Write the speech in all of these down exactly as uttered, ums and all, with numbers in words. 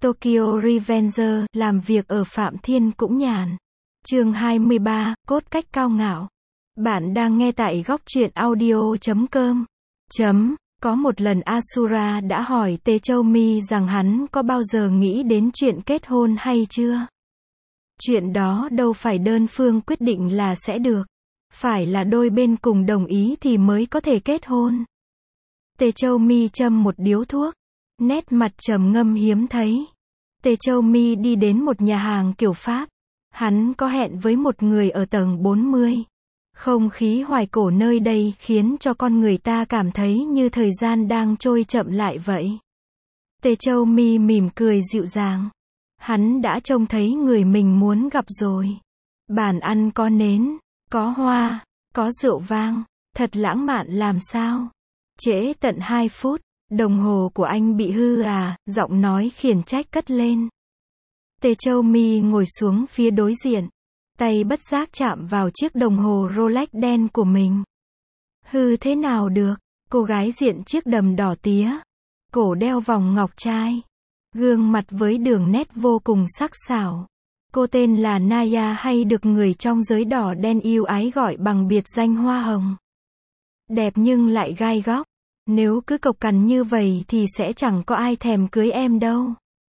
Tokyo Revenger, làm việc ở Phạm Thiên cũng nhàn. Chương hai mươi ba, cốt cách cao ngạo. Bạn đang nghe tại góc truyện audio chấm com. Chấm. Có một lần Asura đã hỏi Tê Châu Mi rằng hắn có bao giờ nghĩ đến chuyện kết hôn hay chưa? Chuyện đó đâu phải đơn phương quyết định là sẽ được. Phải là đôi bên cùng đồng ý thì mới có thể kết hôn. Tê Châu Mi châm một điếu thuốc. Nét mặt trầm ngâm hiếm thấy. Tê Châu Mi đi đến một nhà hàng kiểu Pháp. Hắn có hẹn với một người ở tầng bốn mươi. Không khí hoài cổ nơi đây khiến cho con người ta cảm thấy như thời gian đang trôi chậm lại vậy. Tê Châu Mi mỉm cười dịu dàng. Hắn đã trông thấy người mình muốn gặp rồi. Bàn ăn có nến, có hoa, có rượu vang, thật lãng mạn làm sao. Trễ tận hai phút, đồng hồ của anh bị hư à, giọng nói khiển trách cất lên. Tê Châu Mi ngồi xuống phía đối diện. Tay bất giác chạm vào chiếc đồng hồ Rolex đen của mình. Hư thế nào được, cô gái diện chiếc đầm đỏ tía. Cổ đeo vòng ngọc trai. Gương mặt với đường nét vô cùng sắc sảo. Cô tên là Naya hay được người trong giới đỏ đen yêu ái gọi bằng biệt danh Hoa Hồng. Đẹp nhưng lại gai góc. Nếu cứ cộc cằn như vậy thì sẽ chẳng có ai thèm cưới em đâu.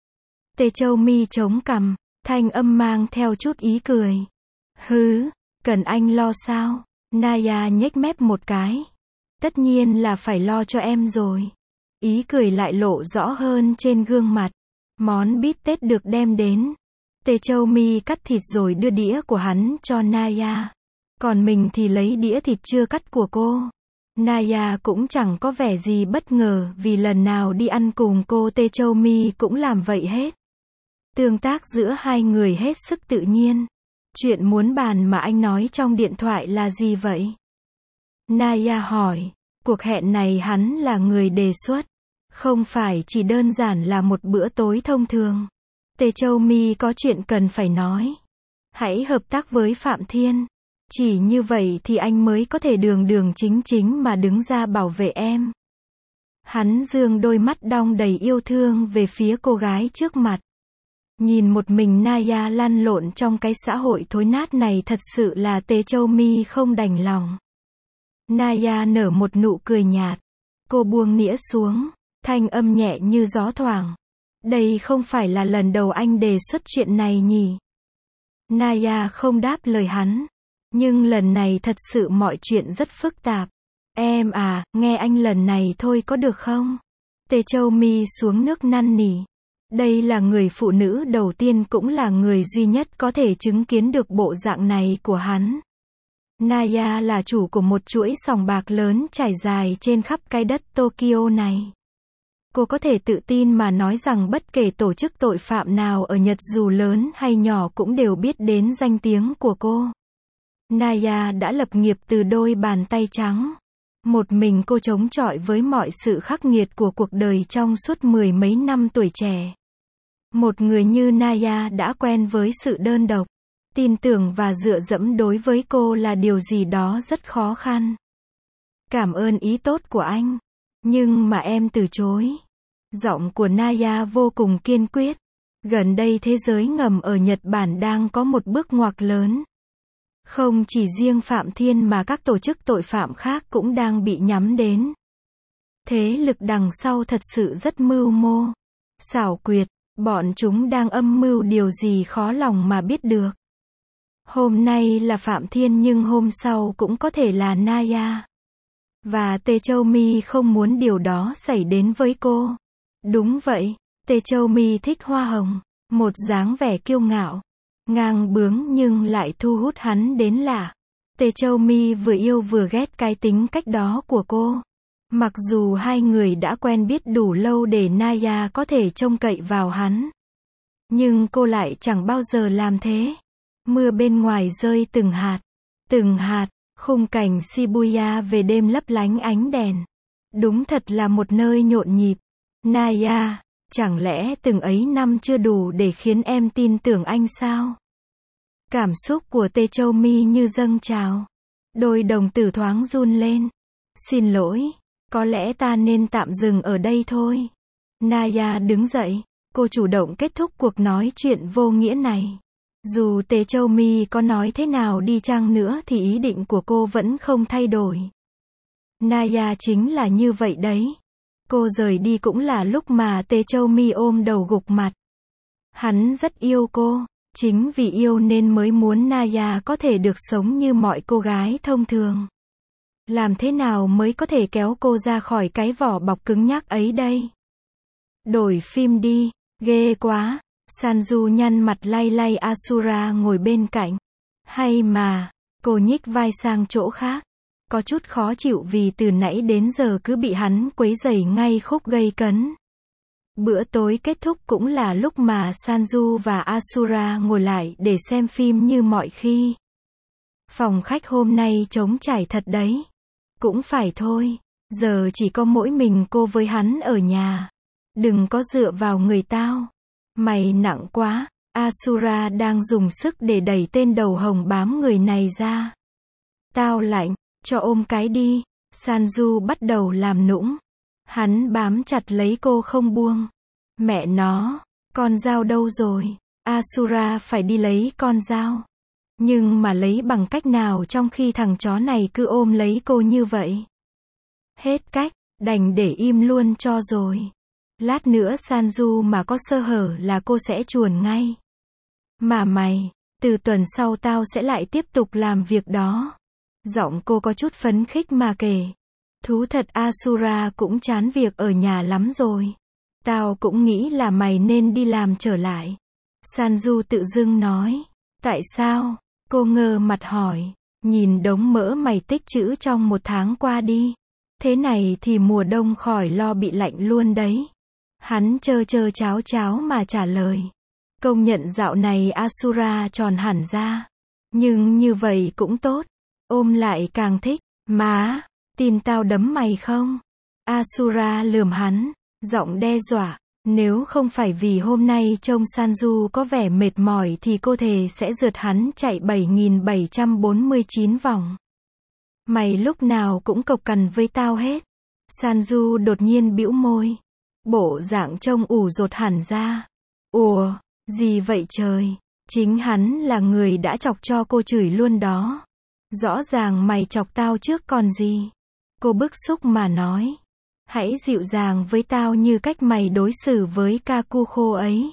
Tê Châu Mi chống cằm, thanh âm mang theo chút ý cười. Hứ, cần anh lo sao? Naya nhếch mép một cái. Tất nhiên là phải lo cho em rồi. Ý cười lại lộ rõ hơn trên gương mặt. Món bít tết được đem đến. Tê Châu Mi cắt thịt rồi đưa đĩa của hắn cho Naya. Còn mình thì lấy đĩa thịt chưa cắt của cô. Naya cũng chẳng có vẻ gì bất ngờ vì lần nào đi ăn cùng cô Tê Châu Mi cũng làm vậy hết. Tương tác giữa hai người hết sức tự nhiên. Chuyện muốn bàn mà anh nói trong điện thoại là gì vậy? Naya hỏi. Cuộc hẹn này hắn là người đề xuất. Không phải chỉ đơn giản là một bữa tối thông thường. Tê Châu Mi có chuyện cần phải nói. Hãy hợp tác với Phạm Thiên. Chỉ như vậy thì anh mới có thể đường đường chính chính mà đứng ra bảo vệ em. Hắn dương đôi mắt đong đầy yêu thương về phía cô gái trước mặt. Nhìn một mình Naya lăn lộn trong cái xã hội thối nát này thật sự là Tê Châu Mi không đành lòng. Naya nở một nụ cười nhạt. Cô buông nĩa xuống, thanh âm nhẹ như gió thoảng. Đây không phải là lần đầu anh đề xuất chuyện này nhỉ? Naya không đáp lời hắn. Nhưng lần này thật sự mọi chuyện rất phức tạp. Em à, nghe anh lần này thôi có được không? Tê Châu Mi xuống nước năn nỉ. Đây là người phụ nữ đầu tiên cũng là người duy nhất có thể chứng kiến được bộ dạng này của hắn. Naya là chủ của một chuỗi sòng bạc lớn trải dài trên khắp cái đất Tokyo này. Cô có thể tự tin mà nói rằng bất kể tổ chức tội phạm nào ở Nhật dù lớn hay nhỏ cũng đều biết đến danh tiếng của cô. Naya đã lập nghiệp từ đôi bàn tay trắng. Một mình cô chống chọi với mọi sự khắc nghiệt của cuộc đời trong suốt mười mấy năm tuổi trẻ. Một người như Naya đã quen với sự đơn độc. Tin tưởng và dựa dẫm đối với cô là điều gì đó rất khó khăn. Cảm ơn ý tốt của anh. Nhưng mà em từ chối. Giọng của Naya vô cùng kiên quyết. Gần đây thế giới ngầm ở Nhật Bản đang có một bước ngoặt lớn. Không chỉ riêng Phạm Thiên mà các tổ chức tội phạm khác cũng đang bị nhắm đến. Thế lực đằng sau thật sự rất mưu mô, xảo quyệt, bọn chúng đang âm mưu điều gì khó lòng mà biết được. Hôm nay là Phạm Thiên nhưng hôm sau cũng có thể là Naya. Và Tê Châu Mi không muốn điều đó xảy đến với cô. Đúng vậy, Tê Châu Mi thích Hoa Hồng, một dáng vẻ kiêu ngạo, ngang bướng nhưng lại thu hút hắn đến lạ. Tê Châu Mi vừa yêu vừa ghét cái tính cách đó của cô. Mặc dù hai người đã quen biết đủ lâu để Naya có thể trông cậy vào hắn. Nhưng cô lại chẳng bao giờ làm thế. Mưa bên ngoài rơi từng hạt, từng hạt, khung cảnh Shibuya về đêm lấp lánh ánh đèn. Đúng thật là một nơi nhộn nhịp. Naya, chẳng lẽ từng ấy năm chưa đủ để khiến em tin tưởng anh sao? Cảm xúc của Tê Châu Mi như dâng trào. Đôi đồng tử thoáng run lên. Xin lỗi, có lẽ ta nên tạm dừng ở đây thôi. Naya đứng dậy, Cô chủ động kết thúc cuộc nói chuyện vô nghĩa này. Dù Tề Châu Mi có nói thế nào đi chăng nữa thì ý định của cô vẫn không thay đổi. Naya chính là như vậy đấy. Cô rời đi cũng là lúc mà Tề Châu Mi ôm đầu gục mặt. Hắn rất yêu cô, chính vì yêu nên mới muốn Naya có thể được sống như mọi cô gái thông thường. Làm thế nào mới có thể kéo cô ra khỏi cái vỏ bọc cứng nhắc ấy đây? Đổi phim đi, ghê quá. Sanju nhăn mặt lay lay Asura ngồi bên cạnh. Hay mà, cô nhích vai sang chỗ khác. Có chút khó chịu vì từ nãy đến giờ cứ bị hắn quấy rầy ngay khúc gây cấn. Bữa tối kết thúc cũng là lúc mà Sanju và Asura ngồi lại để xem phim như mọi khi. Phòng khách hôm nay trống trải thật đấy. Cũng phải thôi, giờ chỉ có mỗi mình cô với hắn ở nhà. Đừng có dựa vào người tao. Mày nặng quá, Asura đang dùng sức để đẩy tên đầu hồng bám người này ra. Tao lạnh, cho ôm cái đi. Sanju bắt đầu làm nũng. Hắn bám chặt lấy cô không buông. Mẹ nó, con dao đâu rồi? Asura phải đi lấy con dao. Nhưng mà lấy bằng cách nào trong khi thằng chó này cứ ôm lấy cô như vậy? Hết cách, đành để im luôn cho rồi. Lát nữa Sanju mà có sơ hở là cô sẽ chuồn ngay. Mà mày, từ tuần sau tao sẽ lại tiếp tục làm việc đó. Giọng cô có chút phấn khích mà kể. Thú thật Asura cũng chán việc ở nhà lắm rồi. Tao cũng nghĩ là mày nên đi làm trở lại. Sanju tự dưng nói. Tại sao? Cô ngơ mặt hỏi. Nhìn đống mỡ mày tích trữ trong một tháng qua đi. Thế này thì mùa đông khỏi lo bị lạnh luôn đấy. Hắn chơ chơ cháo cháo mà trả lời. Công nhận dạo này Asura tròn hẳn ra. Nhưng như vậy cũng tốt. Ôm lại càng thích. Má, tin tao đấm mày không? Asura lườm hắn, giọng đe dọa. Nếu không phải vì hôm nay trông Sanju có vẻ mệt mỏi thì cô thề sẽ rượt hắn chạy bảy nghìn bảy trăm bốn mươi chín vòng. Mày lúc nào cũng cộc cằn với tao hết. Sanju đột nhiên bĩu môi. Bộ dạng trông ủ rột hẳn ra. Ủa, gì vậy trời? Chính hắn là người đã chọc cho cô chửi luôn đó. Rõ ràng mày chọc tao trước còn gì. Cô bức xúc mà nói. Hãy dịu dàng với tao như cách mày đối xử với Kakuko ấy.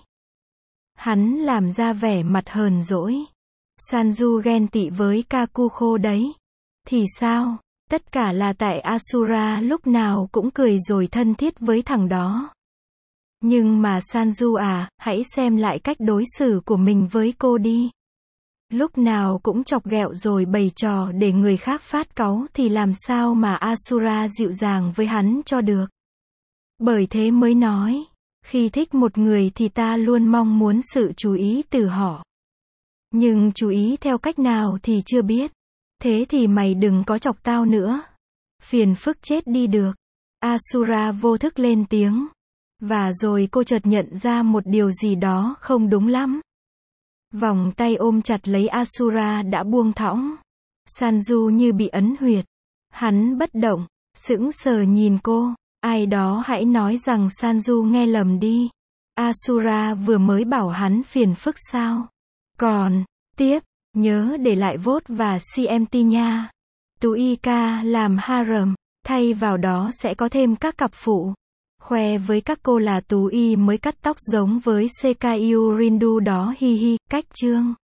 Hắn làm ra vẻ mặt hờn dỗi. Sanju ghen tị với Kakuko đấy. Thì sao? Tất cả là tại Asura lúc nào cũng cười rồi thân thiết với thằng đó. Nhưng mà Sanju à, hãy xem lại cách đối xử của mình với cô đi. Lúc nào cũng chọc ghẹo rồi bày trò để người khác phát cáu thì làm sao mà Asura dịu dàng với hắn cho được. Bởi thế mới nói, khi thích một người thì ta luôn mong muốn sự chú ý từ họ. Nhưng chú ý theo cách nào thì chưa biết. Thế thì mày đừng có chọc tao nữa. Phiền phức chết đi được. Asura vô thức lên tiếng. Và rồi cô chợt nhận ra một điều gì đó không đúng lắm. Vòng tay ôm chặt lấy Asura đã buông thõng. Sanju như bị ấn huyệt. Hắn bất động, sững sờ nhìn cô. Ai đó hãy nói rằng Sanju nghe lầm đi. Asura vừa mới bảo hắn phiền phức sao? Còn, tiếp, nhớ để lại vote và xê em tê nha. Tú Ika làm harem, thay vào đó sẽ có thêm các cặp phụ. Khoe với các cô là Tú Y mới cắt tóc giống với Sekayu Rindu đó hi hi, cách chương.